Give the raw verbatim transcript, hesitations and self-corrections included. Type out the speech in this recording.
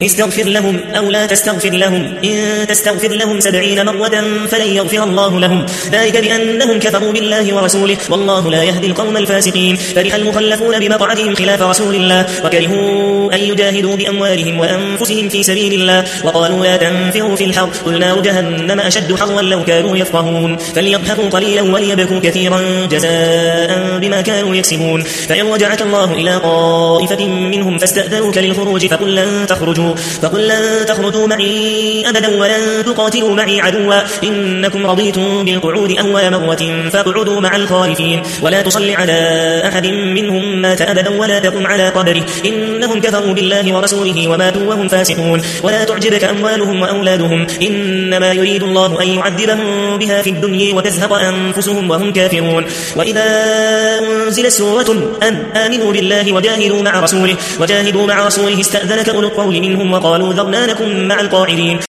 استغفر لهم أو لا تستغفر لهم إن تستغفر لهم سبعين مرة فلن يغفر الله لهم ذلك بأنهم كفروا بالله ورسوله والله لا يهدي القوم الفاسقين فرح المخلفون بمقعدهم خلاف رسول الله وكرهوا أن يجاهدوا بأموالهم وأنفسهم في سبيل الله وقالوا لا تنفروا في الحر قل نار جهنم أشد حرا لو كانوا يفقهون فليضحكوا قليلا وليبكوا كثيرا جزاء بما كانوا يكسبون فإن رجعك الله إلى طائفة منهم فاستأذنوك للخروج فقل لن تخرجوا فقل لن تخرجوا معي أبدا ولن تقاتلوا معي عدوا إنكم رضيتم بالقعود أول مرة فاقعدوا مع الخالفين ولا تصل على أحد منهم مات أبدا ولا تقم على قبره إنهم كفروا بالله ورسوله وماتوا وهم فاسقون ولا تعجبك أموالهم وأولادهم إنما يريد الله أن يعذبهم بها في الدنيا وتزهق أنفسهم وهم كافرون وإذا أنزل سورة أن آمنوا بالله وجاهدوا مع رسوله وجاهدوا مع رسوله استأذنك أولو القول منهم وقالوا ذرنا لكم مع القاعدين